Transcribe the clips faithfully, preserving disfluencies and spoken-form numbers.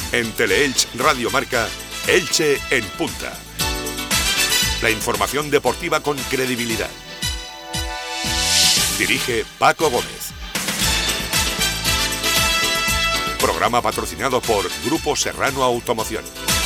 En Teleelch Radio Marca, Elche en punta. La información deportiva con credibilidad. Dirige Paco Gómez. Programa patrocinado por Grupo Serrano Automoción.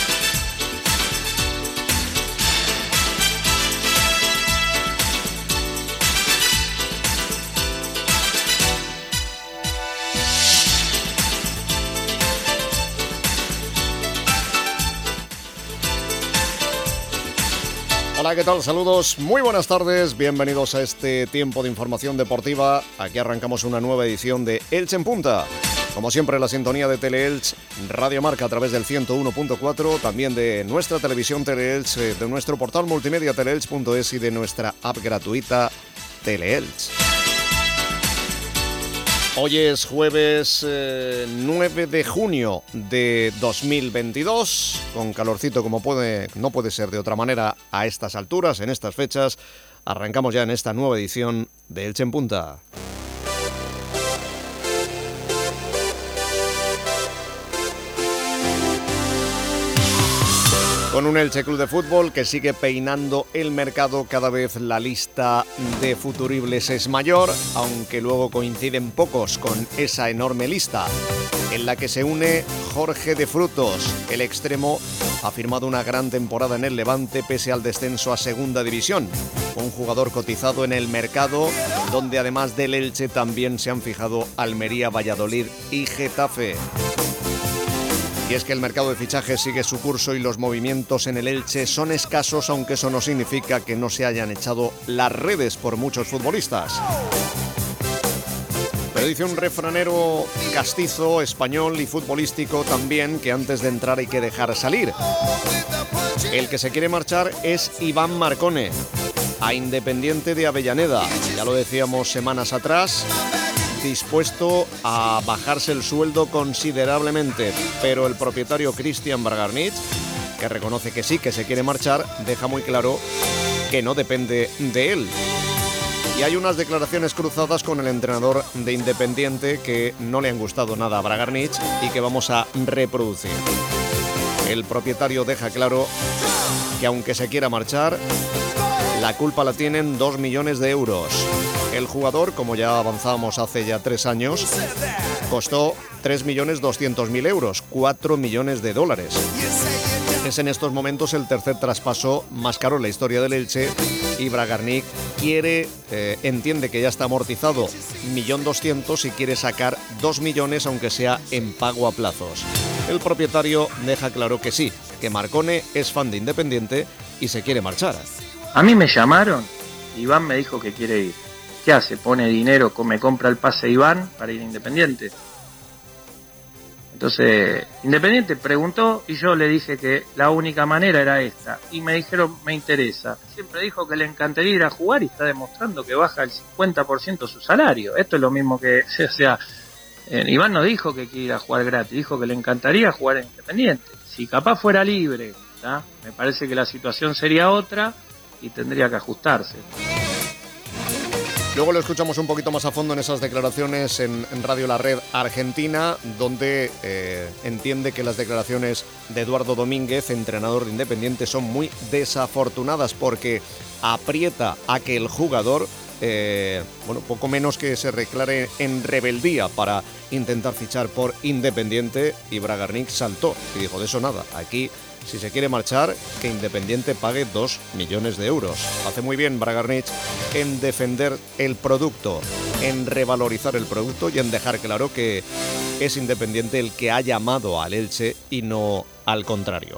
Hola, ¿qué tal? Saludos, muy buenas tardes, bienvenidos a este tiempo de información deportiva. Aquí arrancamos una nueva edición de Elche en Punta. Como siempre, la sintonía de Teleelch Radio Marca a través del ciento uno punto cuatro, también de nuestra televisión Teleelch, de nuestro portal multimedia teleelch punto es y de nuestra app gratuita Teleelch. Hoy es jueves eh, nueve de junio de dos mil veintidós, con calorcito como puede, no puede ser de otra manera a estas alturas, en estas fechas. Arrancamos ya en esta nueva edición de Elche en Punta. Con un Elche Club de Fútbol que sigue peinando el mercado, cada vez la lista de futuribles es mayor, aunque luego coinciden pocos con esa enorme lista, en la que se une Jorge de Frutos. El extremo ha firmado una gran temporada en el Levante pese al descenso a Segunda División. Un jugador cotizado en el mercado, donde además del Elche también se han fijado Almería, Valladolid y Getafe. Y es que el mercado de fichajes sigue su curso y los movimientos en el Elche son escasos, aunque eso no significa que no se hayan echado las redes por muchos futbolistas. Pero dice un refranero castizo, español y futbolístico también, que antes de entrar hay que dejar salir. El que se quiere marchar es Iván Marcone, a Independiente de Avellaneda. Ya lo decíamos semanas atrás, dispuesto a bajarse el sueldo considerablemente, pero el propietario Cristian Bragarnich, que reconoce que sí, que se quiere marchar, deja muy claro que no depende de él. Y hay unas declaraciones cruzadas con el entrenador de Independiente que no le han gustado nada a Bragarnich y que vamos a reproducir. El propietario deja claro que aunque se quiera marchar, la culpa la tienen dos millones de euros. El jugador, como ya avanzábamos hace ya tres años, costó tres millones doscientos mil euros, cuatro millones de dólares. Es en estos momentos el tercer traspaso más caro en la historia del Elche y Bragarnich quiere, eh, entiende que ya está amortizado un millón doscientos y quiere sacar dos millones, aunque sea en pago a plazos. El propietario deja claro que sí, que Marcone es fan de Independiente y se quiere marchar. A mí me llamaron, Iván me dijo que quiere ir. ¿Qué hace? Pone dinero, me compra el pase Iván para ir a Independiente. Entonces, Independiente preguntó y yo le dije que la única manera era esta. Y me dijeron, me interesa. Siempre dijo que le encantaría ir a jugar y está demostrando que baja el cincuenta por ciento su salario. Esto es lo mismo que, o sea, eh, Iván no dijo que quiere ir a jugar gratis, dijo que le encantaría jugar en Independiente. Si capaz fuera libre, ¿tá? Me parece que la situación sería otra y tendría que ajustarse. Luego lo escuchamos un poquito más a fondo en esas declaraciones en, en Radio La Red Argentina, donde eh, entiende que las declaraciones de Eduardo Domínguez, entrenador de Independiente, son muy desafortunadas porque aprieta a que el jugador, eh, bueno, poco menos que se declare en rebeldía para intentar fichar por Independiente, y Bragarnich saltó y dijo, de eso nada, aquí si se quiere marchar, que Independiente pague dos millones de euros. Hace muy bien Bragarnich en defender el producto, en revalorizar el producto y en dejar claro que es Independiente el que ha llamado al Elche y no al contrario.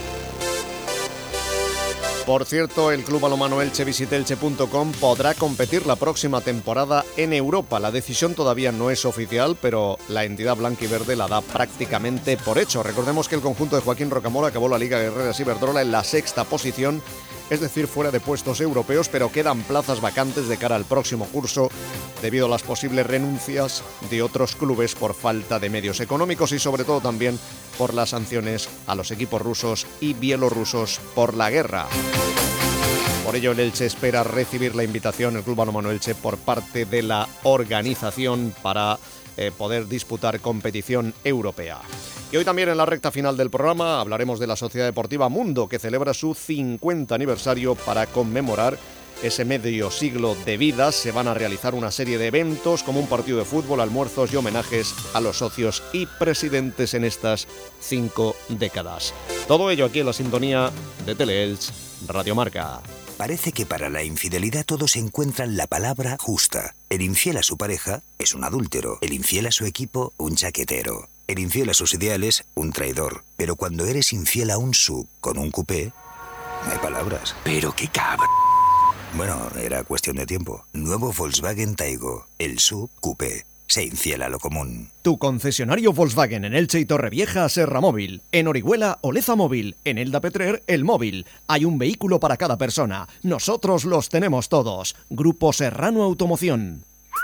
Por cierto, el Club Balonmano Elche, visite elche punto com, podrá competir la próxima temporada en Europa. La decisión todavía no es oficial, pero la entidad blanquiverde la da prácticamente por hecho. Recordemos que el conjunto de Joaquín Rocamora acabó la Liga Guerreras Iberdrola en la sexta posición, es decir, fuera de puestos europeos, pero quedan plazas vacantes de cara al próximo curso debido a las posibles renuncias de otros clubes por falta de medios económicos y sobre todo también por las sanciones a los equipos rusos y bielorrusos por la guerra. Por ello, el Elche espera recibir la invitación, el Club Balonmano Elche, por parte de la organización para eh, poder disputar competición europea. Y hoy también en la recta final del programa hablaremos de la Sociedad Deportiva Mundo, que celebra su cincuenta aniversario. Para conmemorar ese medio siglo de vida se van a realizar una serie de eventos como un partido de fútbol, almuerzos y homenajes a los socios y presidentes en estas cinco décadas. Todo ello aquí en la sintonía de Teleelch Radio Marca. Parece que para la infidelidad todos encuentran la palabra justa. El infiel a su pareja es un adúltero, el infiel a su equipo, un chaquetero. El infiel a sus ideales, un traidor. Pero cuando eres infiel a un sub con un coupé, no hay palabras. Pero qué cabrón. Bueno, era cuestión de tiempo. Nuevo Volkswagen Taigo, el sub coupé. Se infiel a lo común. Tu concesionario Volkswagen en Elche y Torrevieja, Serra Móvil. En Orihuela, Oleza Móvil. En Elda Petrer, El Móvil. Hay un vehículo para cada persona. Nosotros los tenemos todos. Grupo Serrano Automoción.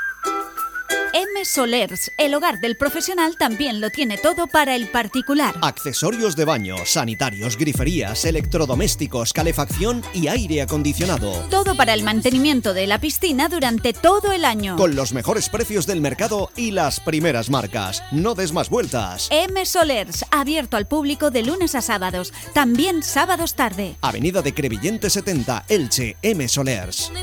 M Solers, el hogar del profesional, también lo tiene todo para el particular. Accesorios de baño, sanitarios, griferías, electrodomésticos, calefacción y aire acondicionado. Todo para el mantenimiento de la piscina durante todo el año. Con los mejores precios del mercado y las primeras marcas. No des más vueltas. M Solers, abierto al público de lunes a sábados, también sábados tarde. Avenida de Crevillente setenta, Elche. M Solers.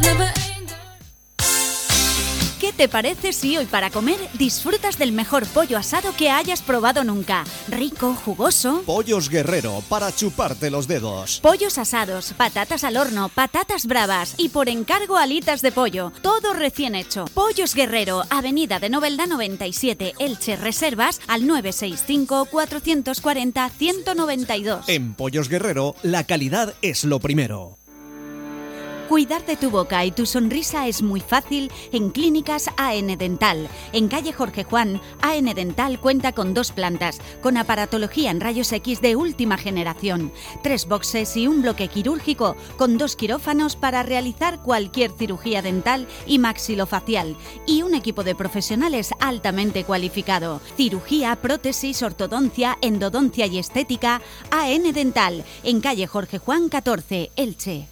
¿Qué te parece si hoy para comer disfrutas del mejor pollo asado que hayas probado nunca? Rico, jugoso. Pollos Guerrero, para chuparte los dedos. Pollos asados, patatas al horno, patatas bravas y por encargo alitas de pollo. Todo recién hecho. Pollos Guerrero, Avenida de Novelda noventa y siete, Elche. Reservas al nueve seis cinco, cuatro cuatro cero, uno nueve dos. En Pollos Guerrero, la calidad es lo primero. Cuidar de tu boca y tu sonrisa es muy fácil en Clínicas A N Dental. En calle Jorge Juan, A N Dental cuenta con dos plantas, con aparatología en rayos X de última generación, tres boxes y un bloque quirúrgico, con dos quirófanos para realizar cualquier cirugía dental y maxilofacial, y un equipo de profesionales altamente cualificado. Cirugía, prótesis, ortodoncia, endodoncia y estética. A N Dental, en calle Jorge Juan catorce, Elche.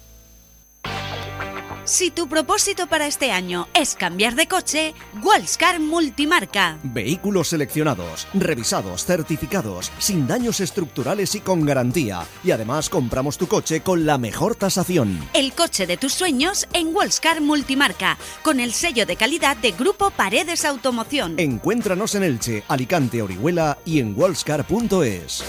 Si tu propósito para este año es cambiar de coche, Wallscar Multimarca. Vehículos seleccionados, revisados, certificados, sin daños estructurales y con garantía. Y además compramos tu coche con la mejor tasación. El coche de tus sueños en Wallscar Multimarca, con el sello de calidad de Grupo Paredes Automoción. Encuéntranos en Elche, Alicante, Orihuela y en wallscar punto es.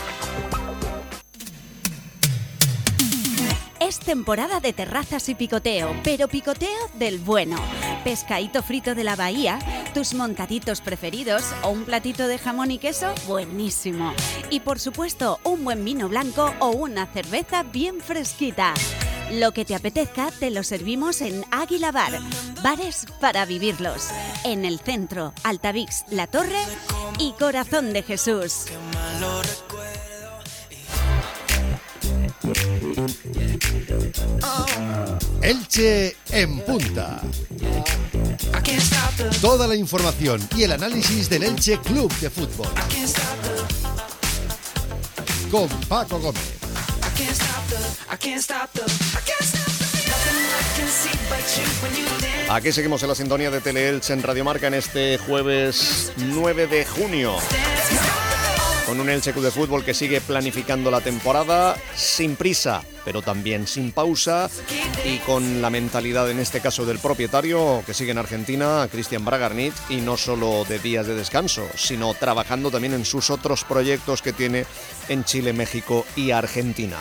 Es temporada de terrazas y picoteo, pero picoteo del bueno. Pescadito frito de la bahía, tus montaditos preferidos o un platito de jamón y queso buenísimo. Y por supuesto, un buen vino blanco o una cerveza bien fresquita. Lo que te apetezca te lo servimos en Águila Bar. Bares para vivirlos. En el centro, Altavix, La Torre y Corazón de Jesús. Elche en punta. Toda la información y el análisis del Elche Club de Fútbol. Con Paco Gómez. Aquí seguimos en la sintonía de Teleelch en Radio Marca en este jueves nueve de junio. Con un Elche Club de Fútbol que sigue planificando la temporada sin prisa, pero también sin pausa y con la mentalidad en este caso del propietario que sigue en Argentina, Cristian Bragarnit, y no solo de días de descanso, sino trabajando también en sus otros proyectos que tiene en Chile, México y Argentina.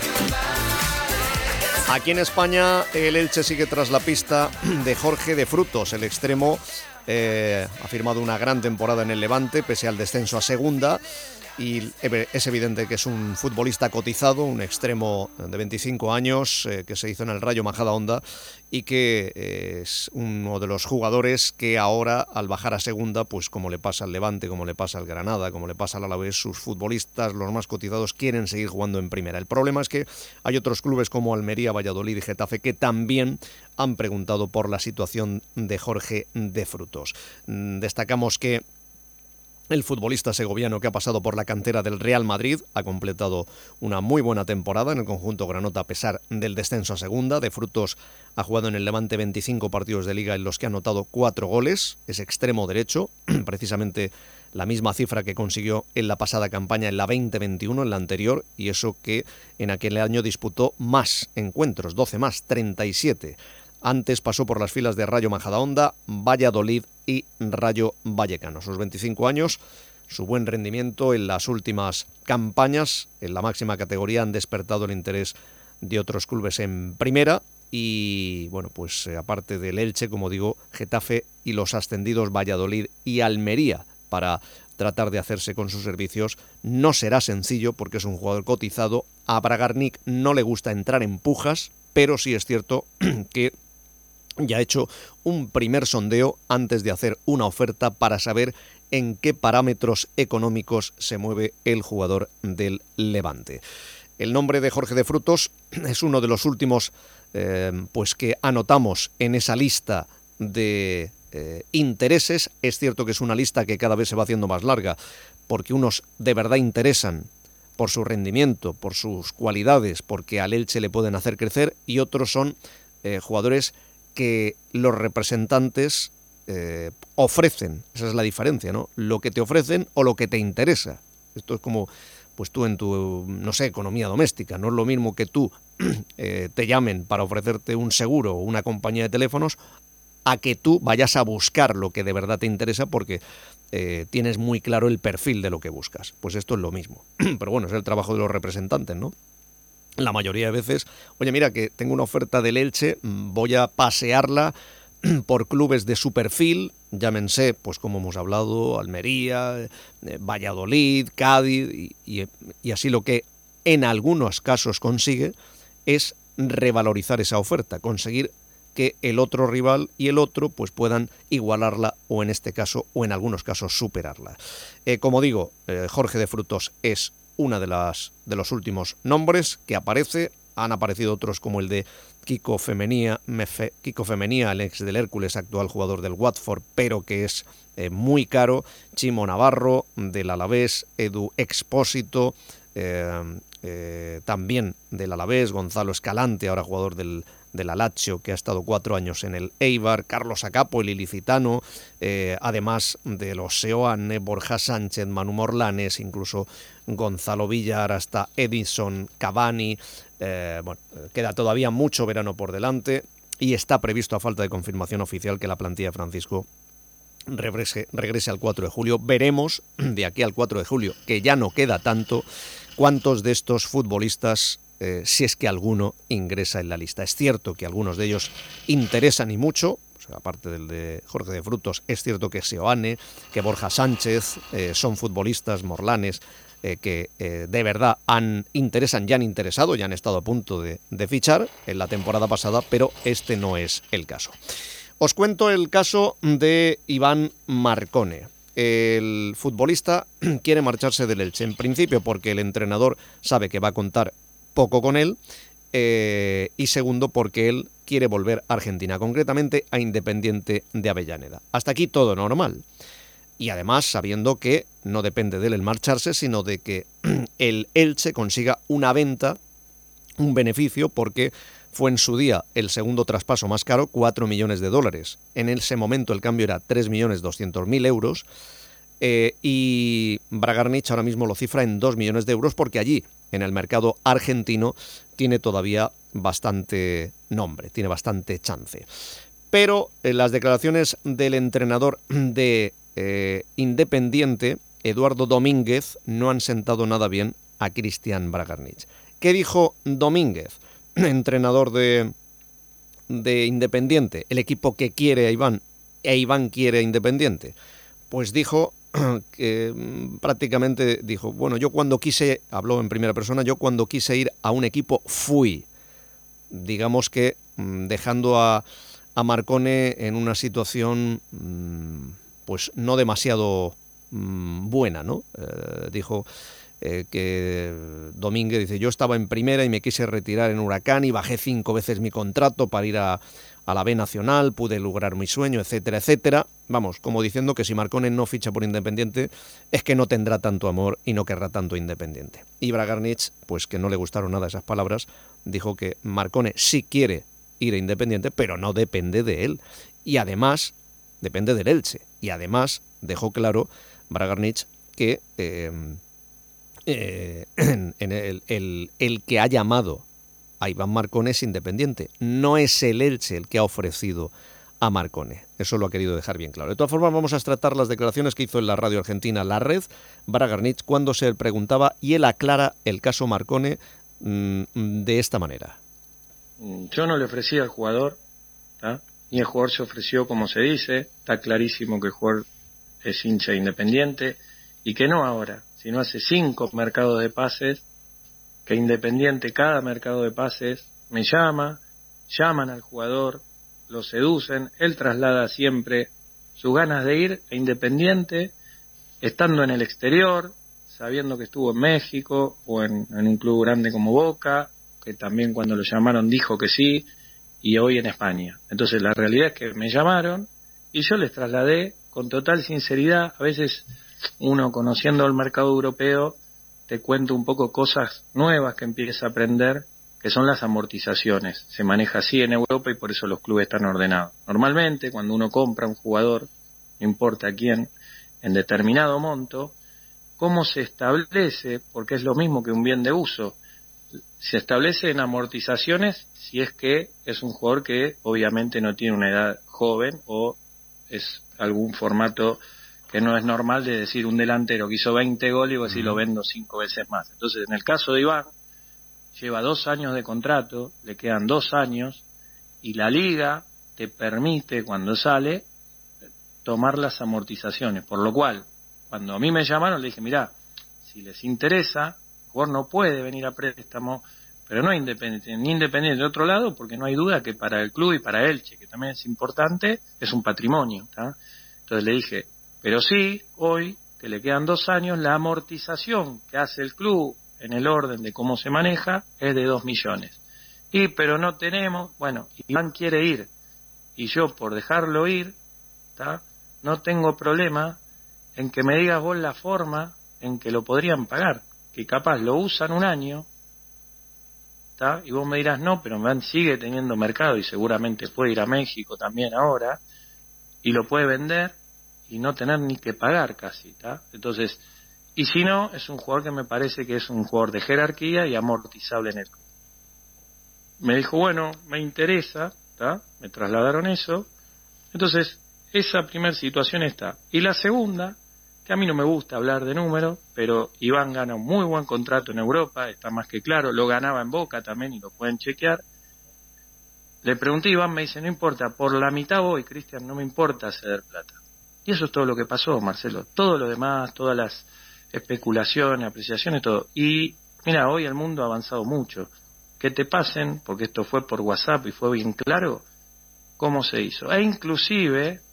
Aquí en España el Elche sigue tras la pista de Jorge de Frutos, el extremo. Eh, ha firmado una gran temporada en el Levante pese al descenso a segunda y es evidente que es un futbolista cotizado, un extremo de veinticinco años eh, que se hizo en el Rayo Majadahonda y que eh, es uno de los jugadores que ahora al bajar a segunda, pues como le pasa al Levante, como le pasa al Granada, como le pasa al Alavés, sus futbolistas, los más cotizados, quieren seguir jugando en primera. El problema es que hay otros clubes como Almería, Valladolid y Getafe que también han preguntado por la situación de Jorge de Frutos. Destacamos que El futbolista segoviano, que ha pasado por la cantera del Real Madrid, ha completado una muy buena temporada en el conjunto granota a pesar del descenso a segunda. De Frutos ha jugado en el Levante veinticinco partidos de liga en los que ha anotado cuatro goles. Es extremo derecho, precisamente la misma cifra que consiguió en la pasada campaña, en la veinte veintiuno, en la anterior, y eso que en aquel año disputó más encuentros, doce más, treinta y siete. Antes pasó por las filas de Rayo Majadahonda, Valladolid y Rayo Vallecano. Sus veinticinco años, su buen rendimiento en las últimas campañas en la máxima categoría han despertado el interés de otros clubes en primera y, bueno, pues eh, aparte del Elche, como digo, Getafe y los ascendidos Valladolid y Almería para tratar de hacerse con sus servicios. No será sencillo porque es un jugador cotizado. A Bragarnik no le gusta entrar en pujas, pero sí es cierto que ya ha hecho un primer sondeo antes de hacer una oferta para saber en qué parámetros económicos se mueve el jugador del Levante. El nombre de Jorge de Frutos es uno de los últimos eh, pues que anotamos en esa lista de eh, intereses. Es cierto que es una lista que cada vez se va haciendo más larga, porque unos de verdad interesan por su rendimiento, por sus cualidades, porque al Elche le pueden hacer crecer, y otros son eh, jugadores que los representantes eh, ofrecen. Esa es la diferencia, ¿no? Lo que te ofrecen o lo que te interesa. Esto es como, pues tú en tu, no sé, economía doméstica. No es lo mismo que tú eh, te llamen para ofrecerte un seguro o una compañía de teléfonos a que tú vayas a buscar lo que de verdad te interesa porque eh, tienes muy claro el perfil de lo que buscas. Pues esto es lo mismo. Pero bueno, es el trabajo de los representantes, ¿no? La mayoría de veces, oye, mira que tengo una oferta del Elche, voy a pasearla por clubes de su perfil, llámense, pues como hemos hablado, Almería, eh, Valladolid, Cádiz, y, y, y así lo que en algunos casos consigue es revalorizar esa oferta, conseguir que el otro rival y el otro pues puedan igualarla o en este caso, o en algunos casos, superarla. Eh, como digo, eh, Jorge de Frutos es una de las de los últimos nombres que aparece. Han aparecido otros como el de Kiko Femenía, Mefe, Kiko Femenía, el ex del Hércules, actual jugador del Watford, pero que es eh, muy caro. Chimo Navarro, del Alavés, Edu Expósito, eh, eh, también del Alavés, Gonzalo Escalante, ahora jugador del, del Lazio, que ha estado cuatro años en el Eibar, Carlos Acapo, el ilicitano, eh, además de los Seoane, Borja Sánchez, Manu Morlanes, incluso Gonzalo Villar, hasta Edison Cavani. Eh, bueno, queda todavía mucho verano por delante y está previsto, a falta de confirmación oficial, que la plantilla de Francisco regrese, regrese al cuatro de julio. Veremos de aquí al cuatro de julio, que ya no queda tanto, cuántos de estos futbolistas, eh, si es que alguno, ingresa en la lista. Es cierto que algunos de ellos interesan y mucho. O sea, aparte del de Jorge de Frutos, es cierto que Seoane, que Borja Sánchez, eh, son futbolistas, Morlanes, eh, que eh, de verdad han interesan, ya han interesado, ya han estado a punto de, de fichar en la temporada pasada, pero este no es el caso. Os cuento el caso de Iván Marcone. El futbolista quiere marcharse del Elche, en principio porque el entrenador sabe que va a contar poco con él, eh, y segundo porque él quiere volver a Argentina, concretamente a Independiente de Avellaneda. Hasta aquí todo normal. Y además sabiendo que no depende de él el marcharse, sino de que el Elche consiga una venta, un beneficio, porque fue en su día el segundo traspaso más caro, cuatro millones de dólares. En ese momento el cambio era tres millones doscientos mil euros, eh, y Bragarnik ahora mismo lo cifra en dos millones de euros, porque allí, en el mercado argentino, tiene todavía bastante nombre, tiene bastante chance. Pero en las declaraciones del entrenador de eh, Independiente, Eduardo Domínguez, no han sentado nada bien a Cristian Bragarnik. ¿Qué dijo Domínguez, entrenador de, de Independiente, el equipo que quiere a Iván, e Iván quiere a Independiente? Pues dijo que prácticamente dijo, bueno, yo cuando quise, habló en primera persona, yo cuando quise ir a un equipo fui, digamos que dejando a, a Marcone en una situación pues no demasiado buena, ¿no? Eh, dijo eh, que Domínguez dice, yo estaba en primera y me quise retirar en Huracán y bajé cinco veces mi contrato para ir a, a la B Nacional, pude lograr mi sueño, etcétera, etcétera. vamos, como diciendo que si Marcone no ficha por Independiente es que no tendrá tanto amor y no querrá tanto Independiente. Y Bragarnich, pues que no le gustaron nada esas palabras, dijo que Marcone sí quiere ir a Independiente, pero no depende de él. Y además, depende del Elche. Y además dejó claro Bragarnich que eh, eh, en, en el, el, el que ha llamado a Iván Marcone es Independiente. No es el Elche el que ha ofrecido a Marcone. Eso lo ha querido dejar bien claro. De todas formas, vamos a tratar las declaraciones que hizo en la radio argentina La Red Bragarnich cuando se le preguntaba, y él aclara el caso Marcone mmm, de esta manera. Yo no le ofrecí al jugador, ¿tá? Ni el jugador se ofreció como se dice. Está clarísimo que el jugador es hincha Independiente y que no ahora, sino hace cinco mercados de pases, que Independiente, cada mercado de pases, me llama, llaman al jugador, lo seducen, él traslada siempre sus ganas de ir a Independiente, estando en el exterior, sabiendo que estuvo en México o en, en un club grande como Boca, que también cuando lo llamaron dijo que sí, y hoy en España. Entonces la realidad es que me llamaron y yo les trasladé con total sinceridad. A veces uno, conociendo el mercado europeo, te cuenta un poco cosas nuevas que empieza a aprender, que son las amortizaciones. Se maneja así en Europa y por eso los clubes están ordenados. Normalmente, cuando uno compra un jugador, no importa quién, en determinado monto, ¿cómo se establece? Porque es lo mismo que un bien de uso. Se establece en amortizaciones si es que es un jugador que obviamente no tiene una edad joven o es algún formato que no es normal, de decir un delantero que hizo veinte goles y vos decís lo vendo cinco veces más. Entonces, en el caso de Iván, lleva dos años de contrato, le quedan dos años, y la liga te permite, cuando sale, tomar las amortizaciones. Por lo cual, cuando a mí me llamaron, le dije, mirá, si les interesa, el jugador no puede venir a préstamo, pero no independiente, ni independiente de otro lado, porque no hay duda que para el club y para Elche, que también es importante, es un patrimonio, ¿tá? Entonces le dije, pero sí, hoy, que le quedan dos años, la amortización que hace el club en el orden de cómo se maneja es de dos millones. Y, pero no tenemos, bueno, Iván quiere ir, y yo por dejarlo ir, ¿tá? No tengo problema en que me digas vos la forma en que lo podrían pagar, que capaz lo usan un año, ¿tá? Y vos me dirás, no, pero Iván sigue teniendo mercado y seguramente puede ir a México también ahora, y lo puede vender y no tener ni que pagar casi, ¿tá? Entonces, y si no, es un jugador que me parece que es un jugador de jerarquía y amortizable en el club. Me dijo, bueno, me interesa, ¿tá? Me trasladaron eso. Entonces, esa primera situación está. Y la segunda, que a mí no me gusta hablar de números, pero Iván gana un muy buen contrato en Europa, está más que claro, lo ganaba en Boca también y lo pueden chequear. Le pregunté a Iván, me dice, no importa, por la mitad voy, Cristian, no me importa ceder plata. Y eso es todo lo que pasó, Marcelo. Todo lo demás, todas las especulaciones, apreciaciones, todo. Y mira, hoy el mundo ha avanzado mucho. Que te pasen, porque esto fue por WhatsApp y fue bien claro, cómo se hizo. E inclusive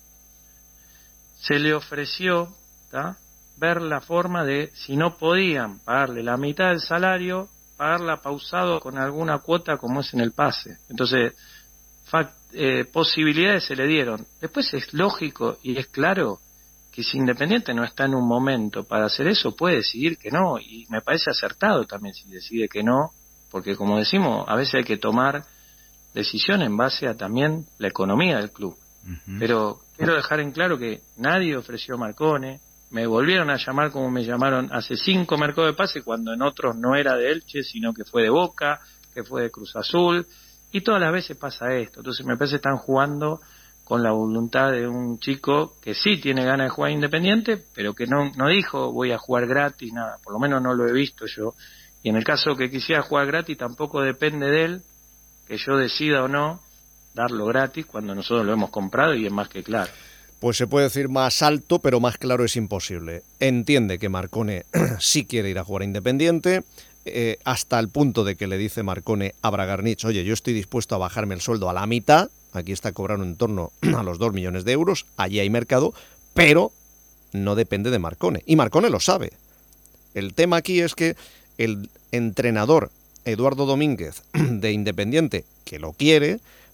se le ofreció, ¿tá?, ver la forma de, si no podían pagarle la mitad del salario, pagarla pausado con alguna cuota como es en el pase. Entonces, fact, eh, posibilidades se le dieron. Después es lógico y es claro que si Independiente no está en un momento para hacer eso, puede decidir que no, y me parece acertado también si decide que no, porque como decimos, a veces hay que tomar decisiones en base a también la economía del club. Uh-huh. Pero quiero dejar en claro que nadie ofreció a Marcone, me volvieron a llamar como me llamaron hace cinco mercados de pase, cuando en otros no era de Elche, sino que fue de Boca, que fue de Cruz Azul, y todas las veces pasa esto. Entonces me parece que están jugando con la voluntad de un chico que sí tiene ganas de jugar Independiente, pero que no, no dijo voy a jugar gratis, nada, por lo menos no lo he visto yo. Y en el caso que quisiera jugar gratis, tampoco depende de él que yo decida o no darlo gratis cuando nosotros lo hemos comprado y es más que claro. Pues se puede decir más alto, pero más claro es imposible. Entiende que Marcone sí quiere ir a jugar a Independiente, eh, hasta el punto de que le dice Marcone a Bragarnich, oye, yo estoy dispuesto a bajarme el sueldo a la mitad, aquí está cobrando en torno a los dos millones de euros, allí hay mercado, pero no depende de Marcone. Y Marcone lo sabe. El tema aquí es que el entrenador Eduardo Domínguez de Independiente, que lo quiere,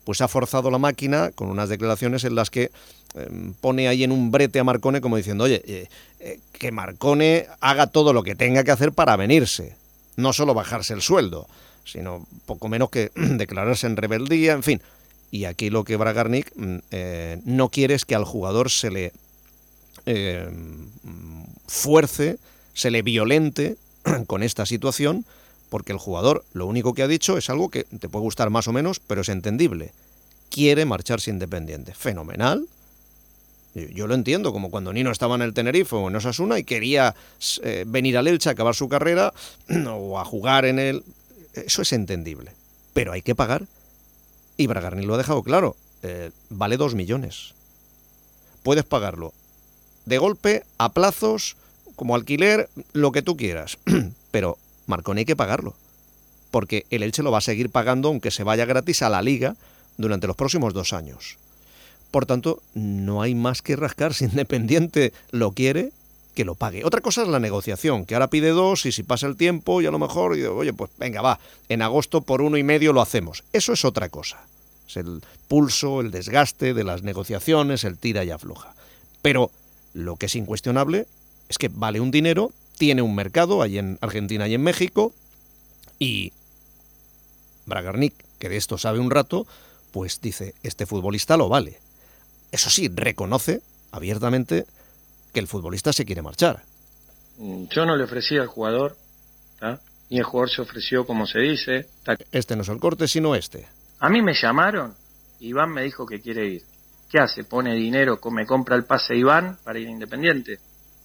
pues ha forzado la máquina con unas declaraciones en las que eh, pone ahí en un brete a Marcone como diciendo, oye, eh, eh, que Marcone haga todo lo que tenga que hacer para venirse, no solo bajarse el sueldo, sino poco menos que declararse en rebeldía, en fin. Y aquí lo que Bragarnik eh, no quiere es que al jugador se le eh, fuerce, se le violente con esta situación, porque el jugador lo único que ha dicho es algo que te puede gustar más o menos, pero es entendible. Quiere marcharse Independiente. Fenomenal. Yo lo entiendo, como cuando Nino estaba en el Tenerife o en Osasuna y quería eh, venir al Elche a acabar su carrera o a jugar en el... Eso es entendible. Pero hay que pagar. Y Bragarnik lo ha dejado claro. Eh, vale dos millones. Puedes pagarlo de golpe, a plazos, como alquiler, lo que tú quieras. Pero Marcone hay que pagarlo. Porque el Elche lo va a seguir pagando aunque se vaya gratis a la Liga durante los próximos dos años. Por tanto, no hay más que rascar. Si Independiente lo quiere, que lo pague. Otra cosa es la negociación, que ahora pide dos y si pasa el tiempo y a lo mejor, oye, pues venga, va, en agosto por uno y medio lo hacemos. Eso es otra cosa. Es el pulso, el desgaste de las negociaciones, el tira y afloja. Pero lo que es incuestionable es que vale un dinero, tiene un mercado ahí en Argentina y en México, y Bragarnik, que de esto sabe un rato, pues dice, este futbolista lo vale. Eso sí, reconoce abiertamente que el futbolista se quiere marchar. Yo no le ofrecí al jugador, ¿tá? Y el jugador se ofreció como se dice. ¿tá? Este no es el corte, sino este. A mí me llamaron, Iván me dijo que quiere ir. ¿Qué hace? Pone dinero, me compra el pase Iván para ir a Independiente.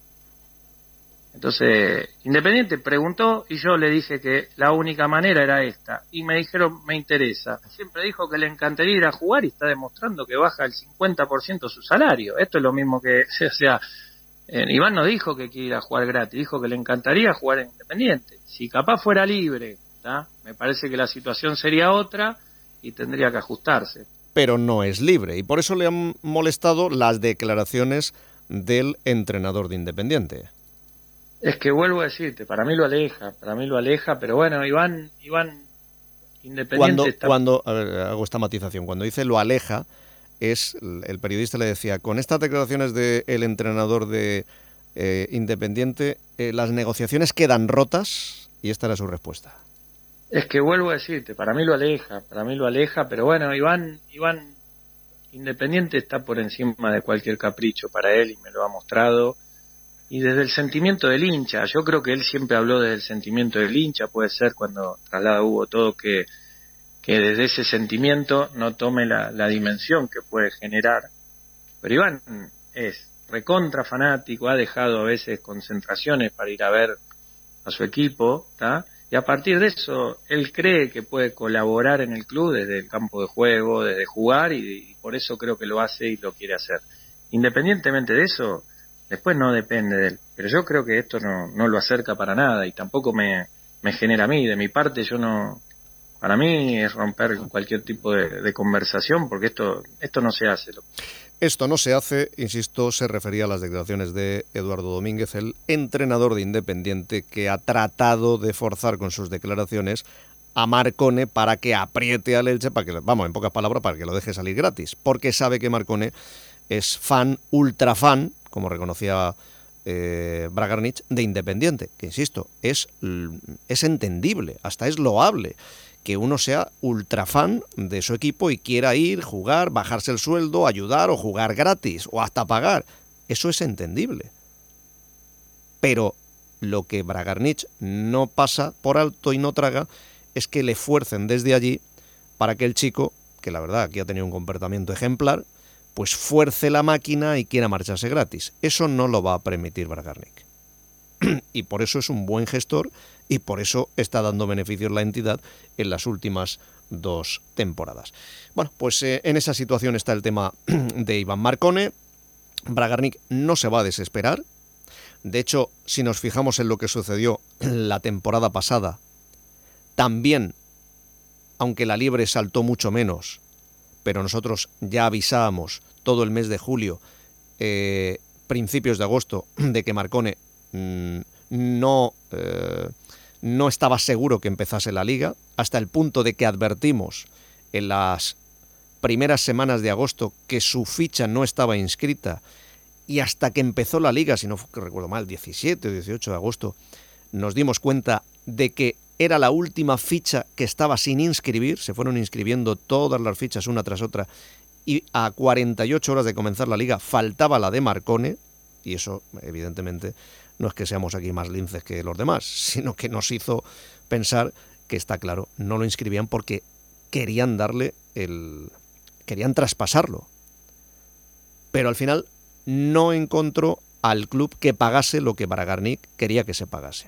Entonces, Independiente preguntó y yo le dije que la única manera era esta. Y me dijeron, me interesa. Siempre dijo que le encantaría ir a jugar y está demostrando que baja el cincuenta por ciento su salario. Esto es lo mismo que, o sea, eh, Iván no dijo que quiere ir a jugar gratis, dijo que le encantaría jugar en Independiente. Si capaz fuera libre, ¿tá? Me parece que la situación sería otra y tendría que ajustarse. Pero no es libre y por eso le han molestado las declaraciones del entrenador de Independiente. Es que vuelvo a decirte, para mí lo aleja, para mí lo aleja, pero bueno, Iván, Iván Independiente cuando, está... Cuando, a ver, hago esta matización, cuando dice lo aleja, es, el periodista le decía, con estas declaraciones del entrenador de eh, Independiente, eh, las negociaciones quedan rotas, y esta era su respuesta. Es que vuelvo a decirte, para mí lo aleja, para mí lo aleja, pero bueno, Iván, Iván Independiente está por encima de cualquier capricho para él y me lo ha mostrado. Y desde el sentimiento del hincha, yo creo que él siempre habló desde el sentimiento del hincha, puede ser cuando traslada Hugo todo que, que desde ese sentimiento no tome la, la dimensión que puede generar. Pero Iván es recontra fanático, ha dejado a veces concentraciones para ir a ver a su equipo, ¿tá? Y a partir de eso, él cree que puede colaborar en el club desde el campo de juego, desde jugar, y, y por eso creo que lo hace y lo quiere hacer. Independientemente de eso, después no depende de él. Pero yo creo que esto no, no lo acerca para nada y tampoco me, me genera a mí. De mi parte, yo no... Para mí es romper cualquier tipo de, de conversación porque esto, esto no se hace. Esto no se hace, insisto, se refería a las declaraciones de Eduardo Domínguez, el entrenador de Independiente, que ha tratado de forzar con sus declaraciones a Marcone para que apriete al Elche, para que, vamos, en pocas palabras, para que lo deje salir gratis, porque sabe que Marcone es fan, ultra fan, como reconocía eh, Bragarnik, de Independiente, que insisto, es, es entendible, hasta es loable que uno sea ultra fan de su equipo y quiera ir, jugar, bajarse el sueldo, ayudar o jugar gratis o hasta pagar. Eso es entendible. Pero lo que Bragarnik no pasa por alto y no traga es que le fuercen desde allí para que el chico, que la verdad aquí ha tenido un comportamiento ejemplar, pues fuerce la máquina y quiera marcharse gratis. Eso no lo va a permitir Bragarnik. Y por eso es un buen gestor y por eso está dando beneficios la entidad en las últimas dos temporadas. Bueno, pues eh, en esa situación está el tema de Iván Marcone. Bragarnik no se va a desesperar. De hecho, si nos fijamos en lo que sucedió la temporada pasada, también, aunque la liebre saltó mucho menos, pero nosotros ya avisábamos todo el mes de julio, eh, principios de agosto, de que Marcone mmm, no, eh, no estaba seguro que empezase la Liga, hasta el punto de que advertimos en las primeras semanas de agosto que su ficha no estaba inscrita y hasta que empezó la liga, si no recuerdo mal, diecisiete o dieciocho de agosto, nos dimos cuenta de que era la última ficha que estaba sin inscribir, se fueron inscribiendo todas las fichas una tras otra y a cuarenta y ocho horas de comenzar la liga faltaba la de Marcone, y eso evidentemente no es que seamos aquí más linces que los demás, sino que nos hizo pensar que está claro, no lo inscribían porque querían darle el... querían traspasarlo. Pero al final no encontró al club que pagase lo que Bragarnik quería que se pagase.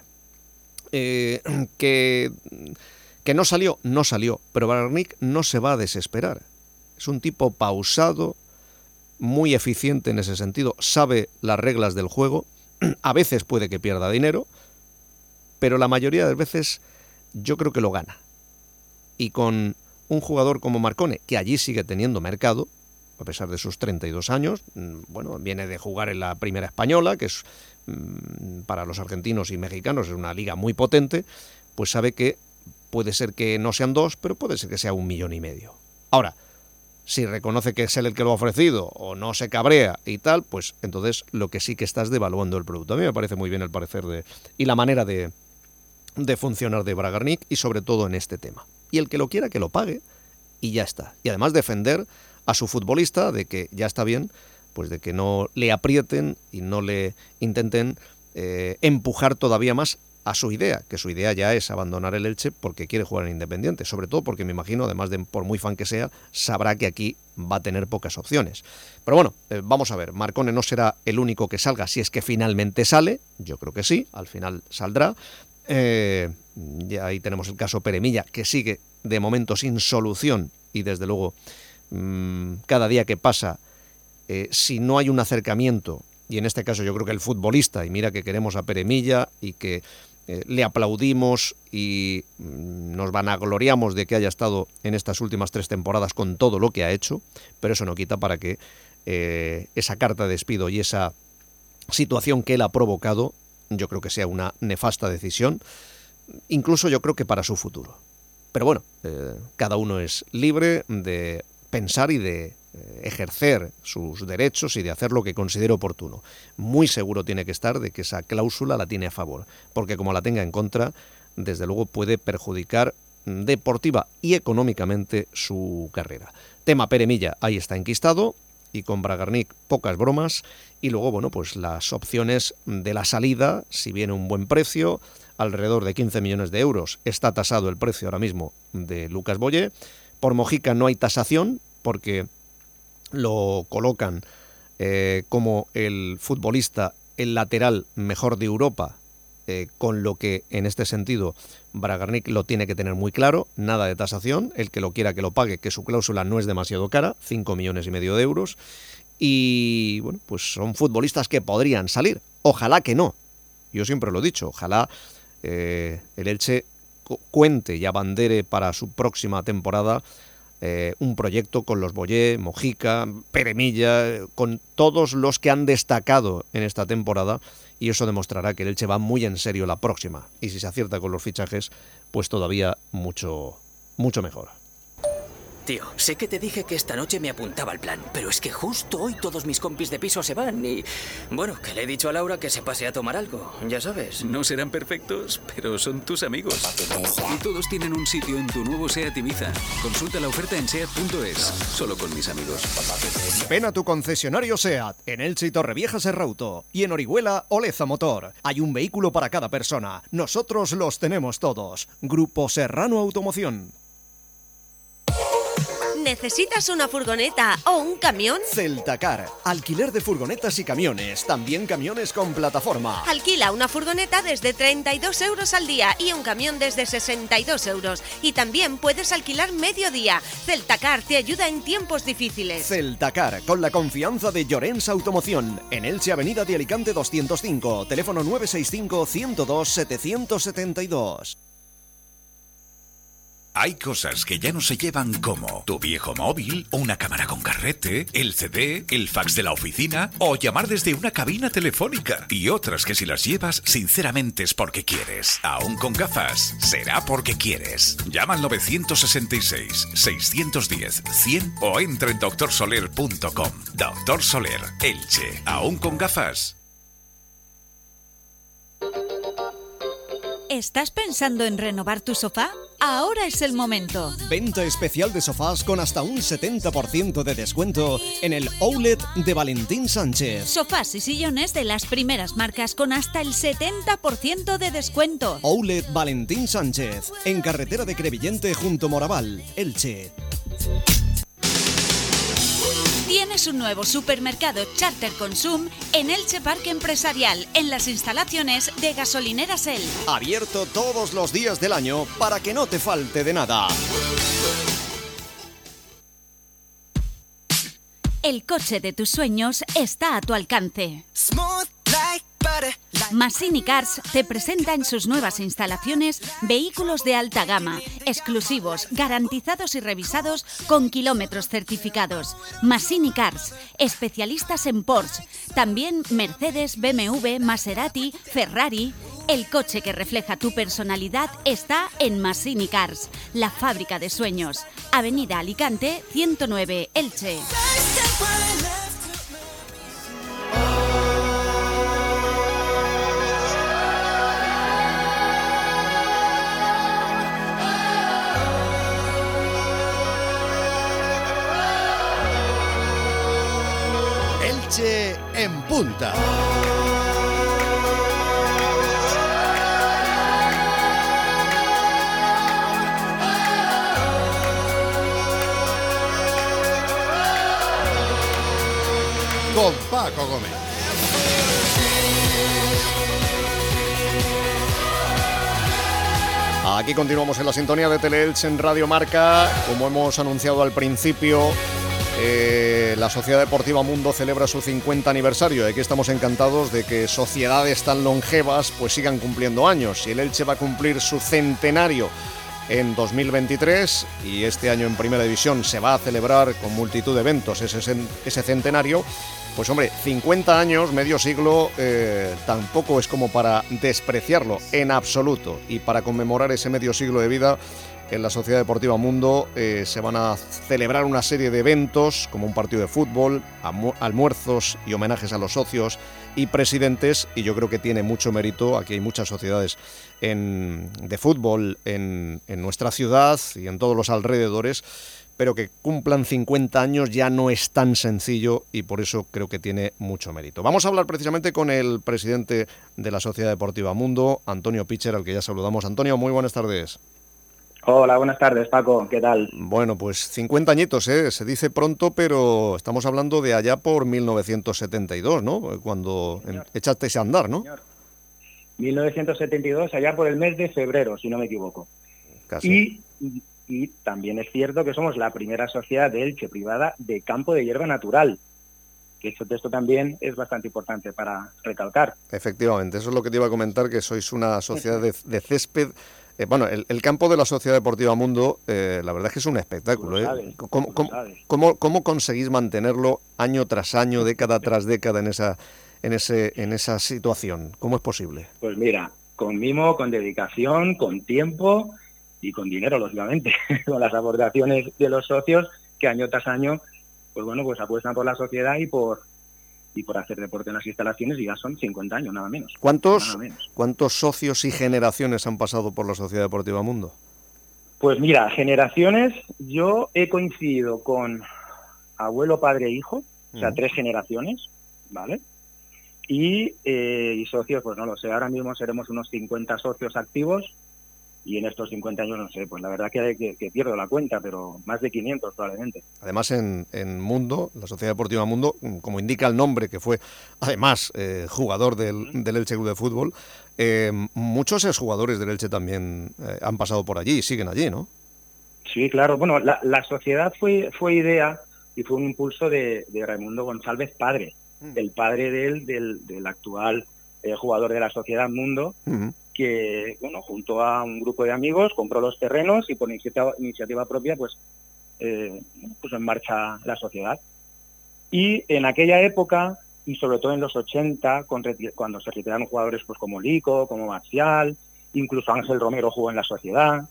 Eh, que, que no salió, no salió, pero Bragarnik no se va a desesperar. Es un tipo pausado, muy eficiente en ese sentido, sabe las reglas del juego, a veces puede que pierda dinero, pero la mayoría de veces yo creo que lo gana. Y con un jugador como Marcone, que allí sigue teniendo mercado, a pesar de sus treinta y dos años, bueno, viene de jugar en la Primera Española, que es para los argentinos y mexicanos es una liga muy potente, pues sabe que puede ser que no sean dos, pero puede ser que sea un millón y medio. Ahora, si reconoce que es él el que lo ha ofrecido o no se cabrea y tal, pues entonces lo que sí que estás devaluando el producto. A mí me parece muy bien el parecer de y la manera de, de funcionar de Bragarnik y sobre todo en este tema. Y el que lo quiera que lo pague y ya está. Y además defender a su futbolista de que ya está bien, pues de que no le aprieten y no le intenten eh, empujar todavía más a su idea, que su idea ya es abandonar el Elche porque quiere jugar en Independiente, sobre todo porque me imagino, además de por muy fan que sea, sabrá que aquí va a tener pocas opciones. Pero bueno, eh, vamos a ver, Marcone no será el único que salga si es que finalmente sale, yo creo que sí, al final saldrá. Eh, ya ahí tenemos el caso Peremilla, que sigue de momento sin solución y desde luego mmm, cada día que pasa, eh, si no hay un acercamiento, y en este caso yo creo que el futbolista, y mira que queremos a Peremilla y que eh, le aplaudimos y mmm, nos vanagloriamos de que haya estado en estas últimas tres temporadas con todo lo que ha hecho, pero eso no quita para que eh, esa carta de despido y esa situación que él ha provocado, yo creo que sea una nefasta decisión, incluso yo creo que para su futuro. Pero bueno, eh, cada uno es libre de pensar y de eh, ejercer sus derechos y de hacer lo que considere oportuno. Muy seguro tiene que estar de que esa cláusula la tiene a favor, porque como la tenga en contra, desde luego puede perjudicar deportiva y económicamente su carrera. Tema Peremilla, ahí está enquistado, y con Bragarnik pocas bromas, y luego, bueno, pues las opciones de la salida, si viene un buen precio, alrededor de quince millones de euros, está tasado el precio ahora mismo de Lucas Boyé. Por Mojica no hay tasación, porque lo colocan eh, como el futbolista, el lateral mejor de Europa, eh, con lo que en este sentido Bragarnik lo tiene que tener muy claro, nada de tasación, el que lo quiera que lo pague, que su cláusula no es demasiado cara, cinco millones y medio de euros, y bueno, pues son futbolistas que podrían salir, ojalá que no, yo siempre lo he dicho, ojalá eh, el Elche cu- cuente y abandere para su próxima temporada Eh, un proyecto con los Boyé, Mojica, Peremilla, eh, con todos los que han destacado en esta temporada, y eso demostrará que el Elche va muy en serio la próxima, y si se acierta con los fichajes, pues todavía mucho, mucho mejor. Tío, sé que te dije que esta noche me apuntaba al plan, pero es que justo hoy todos mis compis de piso se van y... Bueno, que le he dicho a Laura que se pase a tomar algo, ya sabes. No serán perfectos, pero son tus amigos. Y todos tienen un sitio en tu nuevo SEAT Ibiza. Consulta la oferta en seat punto es. Solo con mis amigos. Ven a tu concesionario SEAT, en Elche y Torrevieja Serrauto, y en Orihuela Oleza Motor. Hay un vehículo para cada persona. Nosotros los tenemos todos. Grupo Serrano Automoción. ¿Necesitas una furgoneta o un camión? Celtacar, alquiler de furgonetas y camiones, también camiones con plataforma. Alquila una furgoneta desde treinta y dos euros al día y un camión desde sesenta y dos euros. Y también puedes alquilar medio día. Celtacar te ayuda en tiempos difíciles. Celtacar, con la confianza de Llorens Automoción. En Elche, Avenida de Alicante doscientos cinco, teléfono nueve seis cinco, uno cero dos, siete siete dos. Hay cosas que ya no se llevan como tu viejo móvil, o una cámara con carrete, el C D, el fax de la oficina o llamar desde una cabina telefónica. Y otras que si las llevas, sinceramente es porque quieres. Aún con gafas, será porque quieres. Llama al nueve seis seis, seis uno cero, cien o entra en doctor soler punto com. Doctor Soler, Elche. Aún con gafas. ¿Estás pensando en renovar tu sofá? Ahora es el momento. Venta especial de sofás con hasta un setenta por ciento de descuento en el Outlet de Valentín Sánchez. Sofás y sillones de las primeras marcas con hasta el setenta por ciento de descuento. Outlet Valentín Sánchez, en carretera de Crevillente junto Moraval, Elche. Tienes un nuevo supermercado Charter Consum en Elche Parque Empresarial, en las instalaciones de Gasolineras El. Abierto todos los días del año para que no te falte de nada. El coche de tus sueños está a tu alcance. Massini Cars te presenta en sus nuevas instalaciones vehículos de alta gama, exclusivos, garantizados y revisados con kilómetros certificados. Massini Cars, especialistas en Porsche, también Mercedes, B M W, Maserati, Ferrari. El coche que refleja tu personalidad está en Massini Cars, la fábrica de sueños. Avenida Alicante, ciento nueve, Elche. Elche en punta. Con Paco Gómez. Aquí continuamos en la sintonía de Teleelche en Radio Marca. Como hemos anunciado al principio, eh, la Sociedad Deportiva Mundo celebra su cincuenta aniversario. Aquí estamos encantados de que sociedades tan longevas pues sigan cumpliendo años. Y el Elche va a cumplir su centenario en dos mil veintitrés y este año en Primera División se va a celebrar con multitud de eventos ese, ese centenario. Pues hombre, cincuenta años, medio siglo, eh, tampoco es como para despreciarlo en absoluto. Y para conmemorar ese medio siglo de vida, en la Sociedad Deportiva Mundo eh, se van a celebrar una serie de eventos, como un partido de fútbol, almuerzos y homenajes a los socios y presidentes, y yo creo que tiene mucho mérito. Aquí hay muchas sociedades en, de fútbol en, en nuestra ciudad y en todos los alrededores, pero que cumplan cincuenta años ya no es tan sencillo y por eso creo que tiene mucho mérito. Vamos a hablar precisamente con el presidente de la Sociedad Deportiva Mundo, Antonio Pitcher, al que ya saludamos. Antonio, muy buenas tardes. Hola, buenas tardes, Paco, ¿qué tal? Bueno, pues cincuenta añitos, ¿eh? Se dice pronto, pero estamos hablando de allá por mil novecientos setenta y dos, ¿no? Cuando Señor. echasteis a andar, ¿no? Señor. mil novecientos setenta y dos, allá por el mes de febrero, si no me equivoco. Casi. Y, y, y también es cierto que somos la primera sociedad de Elche privada de campo de hierba natural, que esto, esto también es bastante importante para recalcar. Efectivamente, eso es lo que te iba a comentar, que sois una sociedad de, de césped. Eh, bueno, el, el campo de la Sociedad Deportiva Mundo, eh, la verdad es que es un espectáculo. ¿eh? Sabes, ¿Cómo, cómo, cómo, ¿Cómo conseguís mantenerlo año tras año, década tras década en esa, en ese, en esa situación? ¿Cómo es posible? Pues mira, con mimo, con dedicación, con tiempo y con dinero, lógicamente, con las aportaciones de los socios que año tras año, pues bueno, pues apuestan por la sociedad y por y por hacer deporte en las instalaciones, y ya son cincuenta años, nada menos. ¿Cuántos, nada menos. ¿Cuántos socios y generaciones han pasado por la Sociedad Deportiva Mundo? Pues mira, generaciones, yo he coincidido con abuelo, padre e hijo, o sea, uh-huh. tres generaciones, ¿vale? Y, eh, y socios, pues no lo sé, ahora mismo seremos unos cincuenta socios activos, y en estos cincuenta años, no sé, pues la verdad que, que, que pierdo la cuenta, pero más de quinientos probablemente. Además, en, en Mundo, la Sociedad Deportiva Mundo, como indica el nombre, que fue además eh, jugador del, del Elche Club de Fútbol, eh, muchos exjugadores del Elche también eh, han pasado por allí y siguen allí, ¿no? Sí, claro. Bueno, la, la sociedad fue fue idea y fue un impulso de, de Raimundo González padre, mm. el padre del, del, del actual eh, jugador de la Sociedad Mundo, mm-hmm. que, bueno, junto a un grupo de amigos, compró los terrenos y por iniciativa, iniciativa propia, pues, eh, puso en marcha la sociedad. Y en aquella época, y sobre todo en los ochenta, con reti- cuando se retiraron jugadores pues como Lico, como Marcial, incluso Ángel Romero jugó en la sociedad,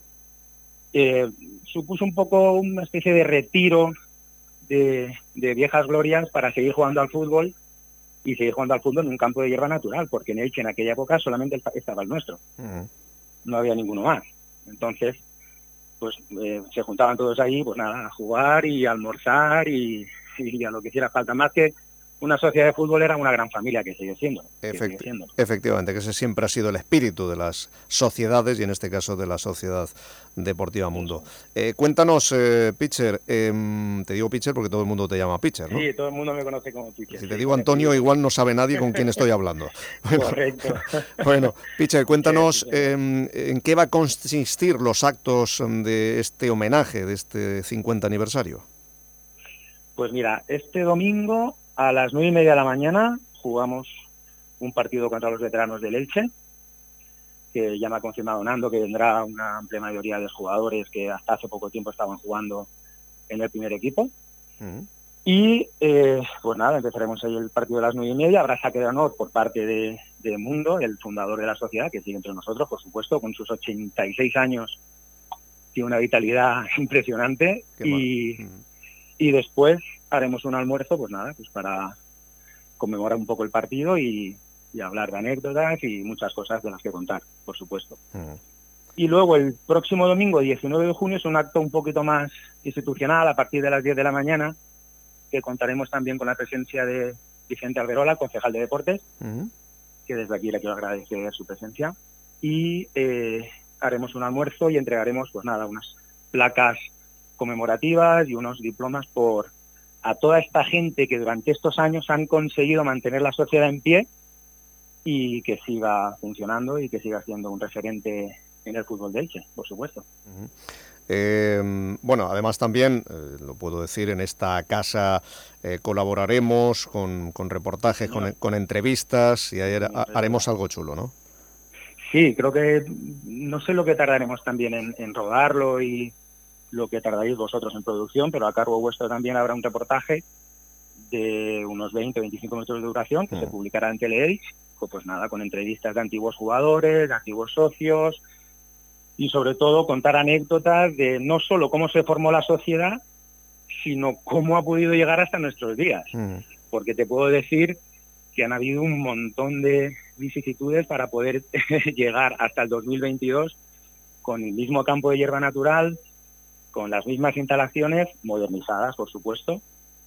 eh, supuso un poco una especie de retiro de, de viejas glorias para seguir jugando al fútbol y seguir jugando al fútbol en un campo de hierba natural, porque en Elche en aquella época solamente estaba el nuestro, uh-huh. no había ninguno más. Entonces, pues eh, se juntaban todos ahí, pues nada, a jugar y a almorzar y, y a lo que hiciera falta, más que una sociedad de fútbol era una gran familia que sigue siendo. Que Efecti- sigue siendo. Efectivamente, que ese siempre ha sido el espíritu de las sociedades y en este caso de la Sociedad Deportiva Mundo. Eh, cuéntanos, eh, Pitcher, eh, te digo Pitcher porque todo el mundo te llama Pitcher, ¿no? Sí, todo el mundo me conoce como Pitcher. Si te digo Antonio, igual no sabe nadie con quién estoy hablando. Bueno, correcto. Bueno, Pitcher, cuéntanos eh, en qué va a consistir los actos de este homenaje, de este cincuenta aniversario. Pues mira, este domingo a las nueve y media de la mañana jugamos un partido contra los veteranos del Elche, que ya me ha confirmado Nando que vendrá una amplia mayoría de jugadores que hasta hace poco tiempo estaban jugando en el primer equipo. Uh-huh. Y eh, pues nada, empezaremos ahí el partido a las nueve y media. Habrá saque de honor por parte de, de Mundo, el fundador de la sociedad, que sigue entre nosotros, por supuesto, con sus ochenta y seis años. Tiene una vitalidad impresionante. Qué y, uh-huh. y después haremos un almuerzo, pues nada, pues para conmemorar un poco el partido y, y hablar de anécdotas y muchas cosas de las que contar, por supuesto. Uh-huh. Y luego el próximo domingo, diecinueve de junio, es un acto un poquito más institucional, a partir de las diez de la mañana, que contaremos también con la presencia de Vicente Alberola, concejal de Deportes, uh-huh. que desde aquí le quiero agradecer su presencia. Y eh, haremos un almuerzo y entregaremos, pues nada, unas placas conmemorativas y unos diplomas por a toda esta gente que durante estos años han conseguido mantener la sociedad en pie y que siga funcionando y que siga siendo un referente en el fútbol de Elche, por supuesto. Uh-huh. Eh, bueno, además también, eh, lo puedo decir, en esta casa eh, colaboraremos con, con reportajes, no. con, con entrevistas y ahí ha, haremos algo chulo, ¿no? Sí, creo que no sé lo que tardaremos también en, en rodarlo y lo que tardaréis vosotros en producción, pero a cargo vuestro también habrá un reportaje de unos veinte a veinticinco minutos de duración que uh-huh. se publicará en Teleelch, pues nada, con entrevistas de antiguos jugadores, de antiguos socios y sobre todo contar anécdotas de no solo cómo se formó la sociedad, sino cómo ha podido llegar hasta nuestros días. Uh-huh. Porque te puedo decir que han habido un montón de vicisitudes para poder llegar hasta el dos mil veintidós con el mismo campo de hierba natural, con las mismas instalaciones, modernizadas, por supuesto,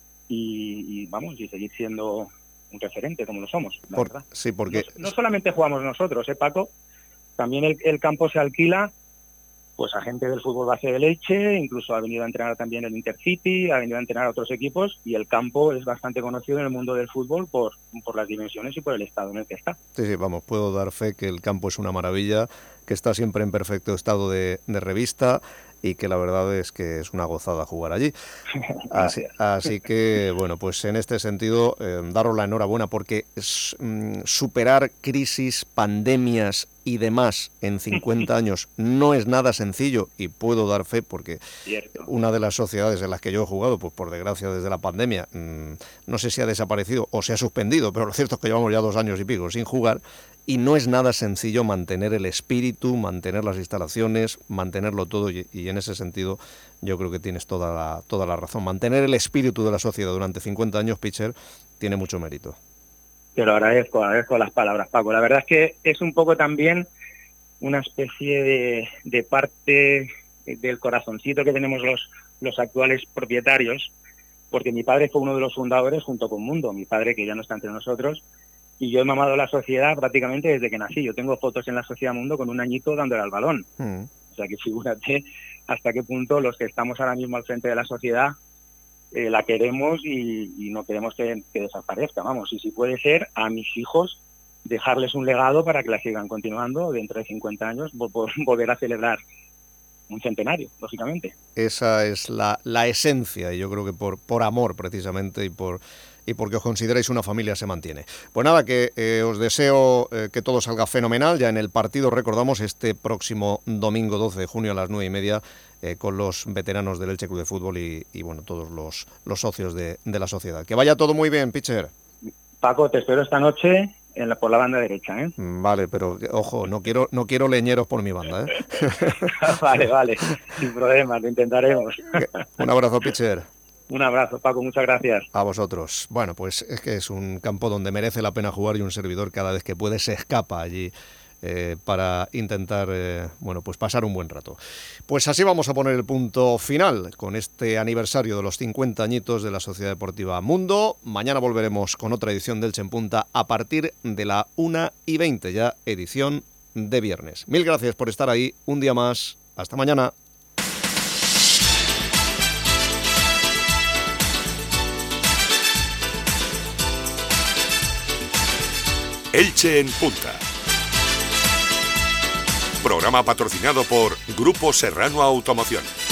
y, y vamos, y seguir siendo un referente como lo somos, la por, verdad. Sí, porque... No, no solamente jugamos nosotros, ¿eh, Paco? También el, el campo se alquila pues a gente del fútbol base de Elche, incluso ha venido a entrenar también el Intercity, ha venido a entrenar a otros equipos, y el campo es bastante conocido en el mundo del fútbol por, por las dimensiones y por el estado en el que está. Sí, sí, vamos, puedo dar fe que el campo es una maravilla, que está siempre en perfecto estado de, de revista, y que la verdad es que es una gozada jugar allí. Así, así que, bueno, pues en este sentido, eh, daros la enhorabuena, porque es, mm, superar crisis, pandemias y demás en cincuenta años no es nada sencillo, y puedo dar fe porque Cierto. Una de las sociedades en las que yo he jugado, pues por desgracia desde la pandemia, mmm, no sé si ha desaparecido o se ha suspendido, pero lo cierto es que llevamos ya dos años y pico sin jugar, y no es nada sencillo mantener el espíritu, mantener las instalaciones, mantenerlo todo, y, y en ese sentido yo creo que tienes toda la, toda la razón. Mantener el espíritu de la sociedad durante cincuenta años, Pitcher, tiene mucho mérito. Te lo agradezco, agradezco las palabras, Paco. La verdad es que es un poco también una especie de, de parte del corazoncito que tenemos los, los actuales propietarios, porque mi padre fue uno de los fundadores junto con Mundo, mi padre que ya no está entre nosotros, y yo he mamado la sociedad prácticamente desde que nací. Yo tengo fotos en la Sociedad Mundo con un añito dándole al balón. Mm. O sea que figúrate hasta qué punto los que estamos ahora mismo al frente de la sociedad eh, la queremos y, y no queremos que, que desaparezca, vamos. Y si puede ser, a mis hijos dejarles un legado para que la sigan continuando dentro de cincuenta años, por, por volver a celebrar un centenario, lógicamente. Esa es la, la esencia, y yo creo que por, por amor precisamente y por y porque os consideráis una familia se mantiene. Pues nada, que eh, os deseo eh, que todo salga fenomenal. Ya en el partido, recordamos, este próximo domingo doce de junio a las nueve y media eh, con los veteranos del Elche Club de Fútbol y, y bueno, todos los, los socios de, de la sociedad. Que vaya todo muy bien, Pitcher. Paco, te espero esta noche en la, por la banda derecha, ¿eh? Vale, pero ojo, no quiero no quiero leñeros por mi banda, ¿eh? Vale, vale, sin problemas, lo intentaremos. Un abrazo, Pitcher. Un abrazo, Paco, muchas gracias. A vosotros. Bueno, pues es que es un campo donde merece la pena jugar y un servidor cada vez que puede se escapa allí eh, para intentar, eh, bueno, pues pasar un buen rato. Pues así vamos a poner el punto final con este aniversario de los cincuenta añitos de la Sociedad Deportiva Mundo. Mañana volveremos con otra edición del Elche en Punta a partir de la una y veinte, ya edición de viernes. Mil gracias por estar ahí un día más. Hasta mañana. Elche en Punta. Programa patrocinado por Grupo Serrano Automoción.